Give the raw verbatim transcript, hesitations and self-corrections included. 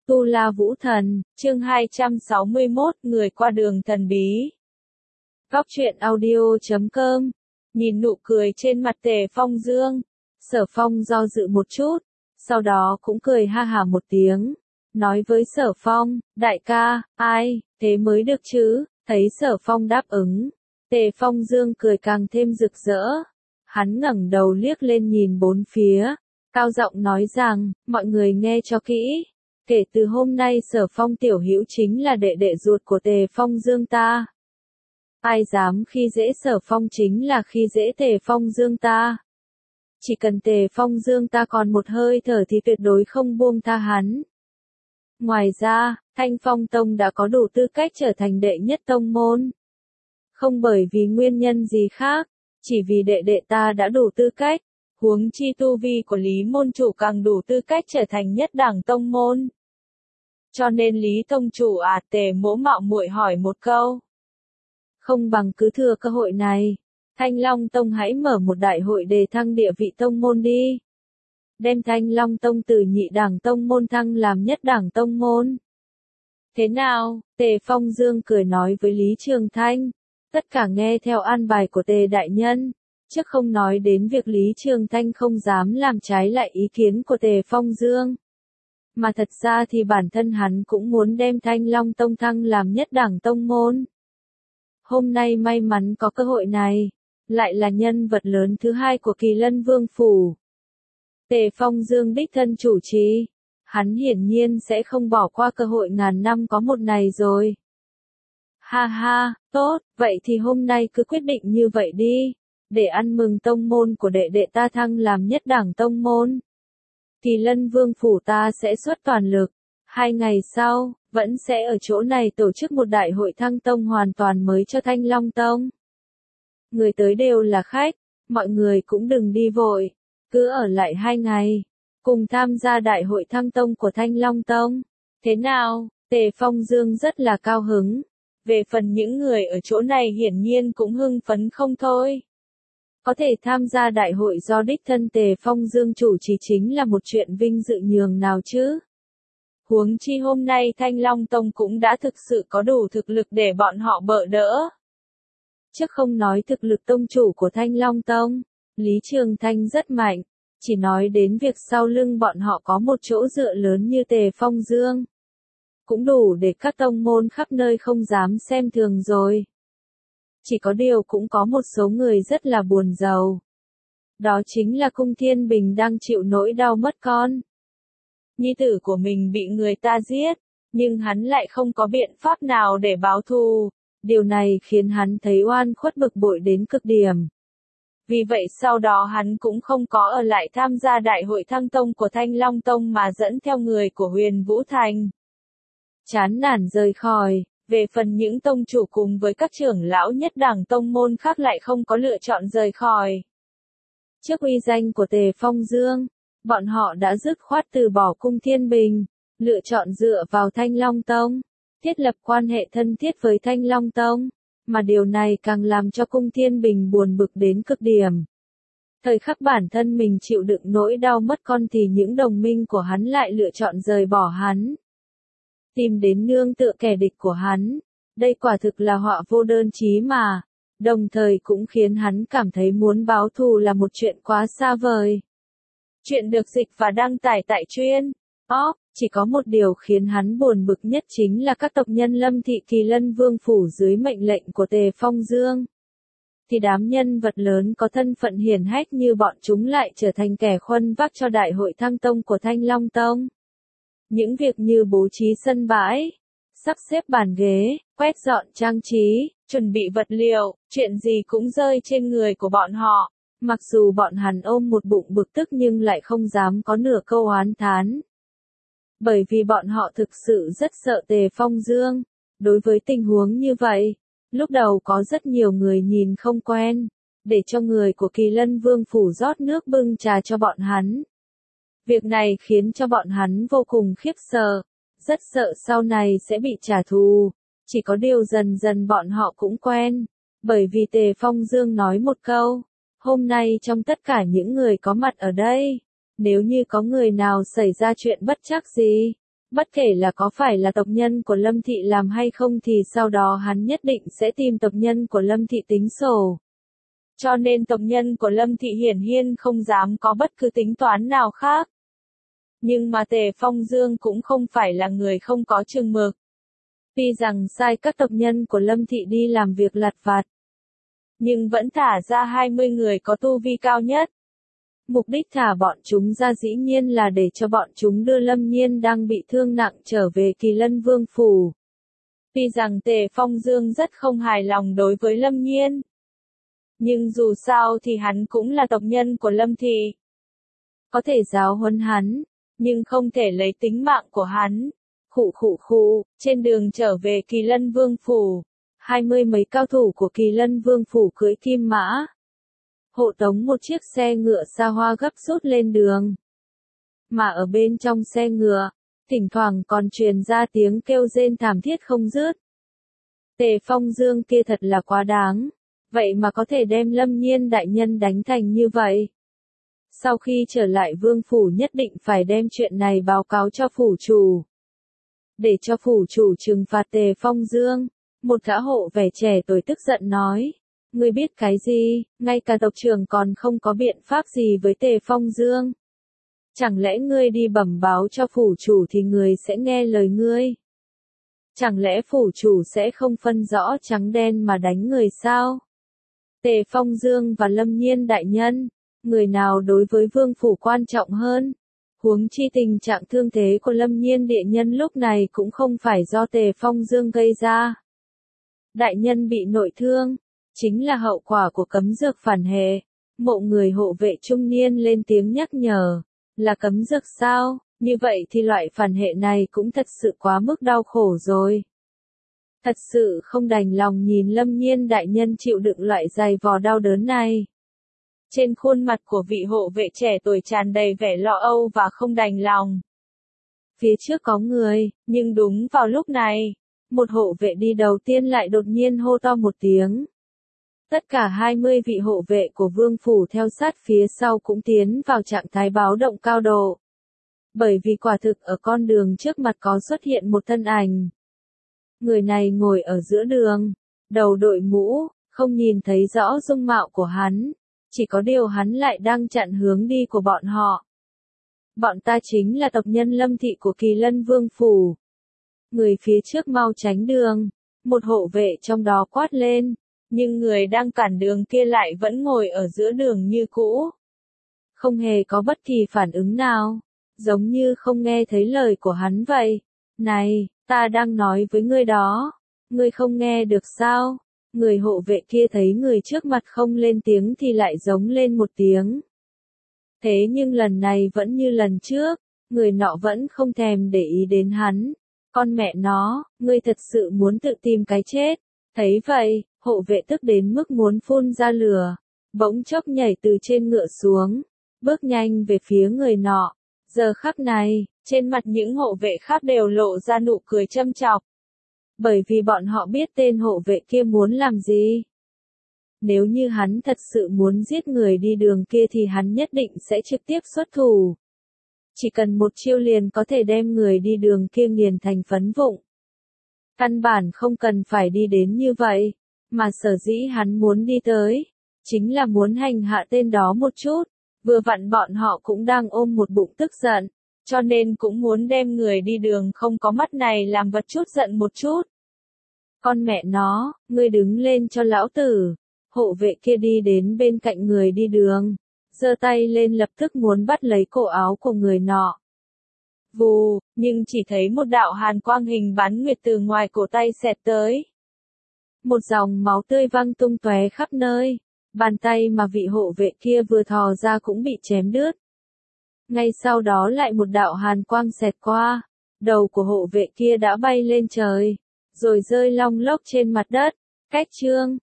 Tu La Vũ Thần, chương hai trăm sáu mươi mốt, người qua đường thần bí. Góc truyện audio chấm com. Nhìn nụ cười trên mặt Tề Phong Dương, Sở Phong do dự một chút, sau đó cũng cười ha hả một tiếng, nói với Sở Phong, đại ca, ai, thế mới được chứ, thấy Sở Phong đáp ứng, Tề Phong Dương cười càng thêm rực rỡ, hắn ngẩng đầu liếc lên nhìn bốn phía, cao giọng nói rằng, mọi người nghe cho kỹ. Kể từ hôm nay Sở Phong tiểu hữu chính là đệ đệ ruột của Tề Phong Dương ta. Ai dám khi dễ Sở Phong chính là khi dễ Tề Phong Dương ta. Chỉ cần Tề Phong Dương ta còn một hơi thở thì tuyệt đối không buông tha hắn. Ngoài ra, Thanh Phong Tông đã có đủ tư cách trở thành đệ nhất tông môn. Không bởi vì nguyên nhân gì khác, chỉ vì đệ đệ ta đã đủ tư cách, huống chi tu vi của Lý môn chủ càng đủ tư cách trở thành nhất đẳng tông môn. Cho nên Lý tông chủ à Tề mỗ mạo muội hỏi một câu. Không bằng cứ thừa cơ hội này, Thanh Long Tông hãy mở một đại hội đề thăng địa vị tông môn đi. Đem Thanh Long Tông từ nhị đẳng tông môn thăng làm nhất đẳng tông môn. Thế nào? Tề Phong Dương cười nói với Lý Trường Thanh. Tất cả nghe theo an bài của Tề đại nhân. Chứ không nói đến việc Lý Trường Thanh không dám làm trái lại ý kiến của Tề Phong Dương. Mà thật ra thì bản thân hắn cũng muốn đem Thanh Long Tông thăng làm nhất đẳng tông môn. Hôm nay may mắn có cơ hội này, lại là nhân vật lớn thứ hai của Kỳ Lân Vương Phủ. Tề Phong Dương đích thân chủ trì, hắn hiển nhiên sẽ không bỏ qua cơ hội ngàn năm có một này rồi. Ha ha, tốt, vậy thì hôm nay cứ quyết định như vậy đi, để ăn mừng tông môn của đệ đệ ta thăng làm nhất đẳng tông môn. Kỳ Lân Vương Phủ ta sẽ xuất toàn lực, hai ngày sau, vẫn sẽ ở chỗ này tổ chức một đại hội thăng tông hoàn toàn mới cho Thanh Long Tông. Người tới đều là khách, mọi người cũng đừng đi vội, cứ ở lại hai ngày, cùng tham gia đại hội thăng tông của Thanh Long Tông. Thế nào? Tề Phong Dương rất là cao hứng, về phần những người ở chỗ này hiển nhiên cũng hưng phấn không thôi. Có thể tham gia đại hội do đích thân Tề Phong Dương chủ trì chính là một chuyện vinh dự nhường nào chứ. Huống chi hôm nay Thanh Long Tông cũng đã thực sự có đủ thực lực để bọn họ bợ đỡ. Chứ không nói thực lực tông chủ của Thanh Long Tông, Lý Trường Thanh rất mạnh, chỉ nói đến việc sau lưng bọn họ có một chỗ dựa lớn như Tề Phong Dương. Cũng đủ để các tông môn khắp nơi không dám xem thường rồi. Chỉ có điều cũng có một số người rất là buồn rầu. Đó chính là Cung Thiên Bình đang chịu nỗi đau mất con. Nhi tử của mình bị người ta giết, nhưng hắn lại không có biện pháp nào để báo thù. Điều này khiến hắn thấy oan khuất bực bội đến cực điểm. Vì vậy sau đó hắn cũng không có ở lại tham gia đại hội thăng tông của Thanh Long Tông mà dẫn theo người của Huyền Vũ Thành. Chán nản rời khỏi. Về phần những tông chủ cùng với các trưởng lão nhất đẳng tông môn khác lại không có lựa chọn rời khỏi. Trước uy danh của Tề Phong Dương, bọn họ đã dứt khoát từ bỏ Cung Thiên Bình, lựa chọn dựa vào Thanh Long Tông, thiết lập quan hệ thân thiết với Thanh Long Tông, mà điều này càng làm cho Cung Thiên Bình buồn bực đến cực điểm. Thời khắc bản thân mình chịu đựng nỗi đau mất con thì những đồng minh của hắn lại lựa chọn rời bỏ hắn. Tìm đến nương tựa kẻ địch của hắn, đây quả thực là họa vô đơn chí mà, đồng thời cũng khiến hắn cảm thấy muốn báo thù là một chuyện quá xa vời. Chuyện được dịch và đăng tải tại chuyên. Ó, chỉ có một điều khiến hắn buồn bực nhất chính là các tộc nhân Lâm Thị Kỳ Lân Vương Phủ dưới mệnh lệnh của Tề Phong Dương. Thì đám nhân vật lớn có thân phận hiển hách như bọn chúng lại trở thành kẻ khuân vác cho đại hội thăng tông của Thanh Long Tông. Những việc như bố trí sân bãi, sắp xếp bàn ghế, quét dọn trang trí, chuẩn bị vật liệu, chuyện gì cũng rơi trên người của bọn họ. Mặc dù bọn hắn ôm một bụng bực tức nhưng lại không dám có nửa câu oán thán. Bởi vì bọn họ thực sự rất sợ Tề Phong Dương. Đối với tình huống như vậy, lúc đầu có rất nhiều người nhìn không quen, để cho người của Kỳ Lân Vương Phủ rót nước bưng trà cho bọn hắn. Việc này khiến cho bọn hắn vô cùng khiếp sợ, rất sợ sau này sẽ bị trả thù. Chỉ có điều dần dần bọn họ cũng quen, bởi vì Tề Phong Dương nói một câu, hôm nay trong tất cả những người có mặt ở đây, nếu như có người nào xảy ra chuyện bất trắc gì, Bất kể là có phải là tộc nhân của Lâm Thị làm hay không thì sau đó hắn nhất định sẽ tìm tộc nhân của Lâm Thị tính sổ. Cho nên tộc nhân của Lâm Thị hiển nhiên không dám có bất cứ tính toán nào khác. Nhưng mà Tề Phong Dương cũng không phải là người không có chừng mực. Tuy rằng sai các tộc nhân của Lâm Thị đi làm việc lặt vặt, nhưng vẫn thả ra hai mươi người có tu vi cao nhất. Mục đích thả bọn chúng ra dĩ nhiên là để cho bọn chúng đưa Lâm Nhiên đang bị thương nặng trở về Kỳ Lân Vương Phủ. Tuy rằng Tề Phong Dương rất không hài lòng đối với Lâm Nhiên, nhưng dù sao thì hắn cũng là tộc nhân của Lâm Thị. Có thể giáo huấn hắn, nhưng không thể lấy tính mạng của hắn. Khụ khụ khụ, trên đường trở về Kỳ Lân Vương Phủ, hai mươi mấy cao thủ của Kỳ Lân Vương Phủ cưỡi kim mã, hộ tống một chiếc xe ngựa xa hoa gấp rút lên đường. Mà ở bên trong xe ngựa, thỉnh thoảng còn truyền ra tiếng kêu rên thảm thiết không dứt. Tề Phong Dương kia thật là quá đáng, vậy mà có thể đem Lâm Nhiên đại nhân đánh thành như vậy. Sau khi trở lại Vương Phủ nhất định phải đem chuyện này báo cáo cho phủ chủ. Để cho phủ chủ trừng phạt Tề Phong Dương, một gã hộ vẻ trẻ tuổi tức giận nói. Ngươi biết cái gì, ngay cả tộc trưởng còn không có biện pháp gì với Tề Phong Dương. Chẳng lẽ ngươi đi bẩm báo cho phủ chủ thì người sẽ nghe lời ngươi? Chẳng lẽ phủ chủ sẽ không phân rõ trắng đen mà đánh người sao? Tề Phong Dương và Lâm Nhiên đại nhân, người nào đối với vương phủ quan trọng hơn? Huống chi tình trạng thương thế của Lâm Nhiên địa nhân lúc này cũng không phải do Tề Phong Dương gây ra. Đại nhân bị nội thương, chính là hậu quả của cấm dược phản hệ. Mộ người hộ vệ trung niên lên tiếng nhắc nhở, là cấm dược sao? Như vậy thì loại phản hệ này cũng thật sự quá mức đau khổ rồi. Thật sự không đành lòng nhìn Lâm Nhiên đại nhân chịu đựng loại dày vò đau đớn này. Trên khuôn mặt của vị hộ vệ trẻ tuổi tràn đầy vẻ lo âu và không đành lòng. Phía trước có người, nhưng đúng vào lúc này, một hộ vệ đi đầu tiên lại đột nhiên hô to một tiếng. Tất cả hai mươi vị hộ vệ của vương phủ theo sát phía sau cũng tiến vào trạng thái báo động cao độ. Bởi vì quả thực ở con đường trước mặt có xuất hiện một thân ảnh. Người này ngồi ở giữa đường, đầu đội mũ, không nhìn thấy rõ dung mạo của hắn, chỉ có điều hắn lại đang chặn hướng đi của bọn họ. Bọn ta chính là tộc nhân Lâm Thị của Kỳ Lân Vương Phủ. Người phía trước mau tránh đường, một hộ vệ trong đó quát lên, nhưng người đang cản đường kia lại vẫn ngồi ở giữa đường như cũ. Không hề có bất kỳ phản ứng nào, giống như không nghe thấy lời của hắn vậy. Này, ta đang nói với ngươi đó, ngươi không nghe được sao? Người hộ vệ kia thấy người trước mặt không lên tiếng thì lại giống lên một tiếng. Thế nhưng lần này vẫn như lần trước, người nọ vẫn không thèm để ý đến hắn. Con mẹ nó, ngươi thật sự muốn tự tìm cái chết. Thấy vậy, hộ vệ tức đến mức muốn phun ra lửa, bỗng chốc nhảy từ trên ngựa xuống, bước nhanh về phía người nọ. Giờ khắc này, trên mặt những hộ vệ khác đều lộ ra nụ cười châm chọc. Bởi vì bọn họ biết tên hộ vệ kia muốn làm gì. Nếu như hắn thật sự muốn giết người đi đường kia thì hắn nhất định sẽ trực tiếp xuất thủ. Chỉ cần một chiêu liền có thể đem người đi đường kia nghiền thành phấn vụn. Căn bản không cần phải đi đến như vậy, mà sở dĩ hắn muốn đi tới, chính là muốn hành hạ tên đó một chút. Vừa vặn bọn họ cũng đang ôm một bụng tức giận, cho nên cũng muốn đem người đi đường không có mắt này làm vật chút giận một chút. Con mẹ nó, ngươi đứng lên cho lão tử. Hộ vệ kia đi đến bên cạnh người đi đường, giơ tay lên lập tức muốn bắt lấy cổ áo của người nọ. Vù, nhưng chỉ thấy một đạo hàn quang hình bán nguyệt từ ngoài cổ tay xẹt tới. Một dòng máu tươi văng tung tóe khắp nơi, bàn tay mà vị hộ vệ kia vừa thò ra cũng bị chém đứt. Ngay sau đó lại một đạo hàn quang xẹt qua, đầu của hộ vệ kia đã bay lên trời, rồi rơi long lóc trên mặt đất. Cách chương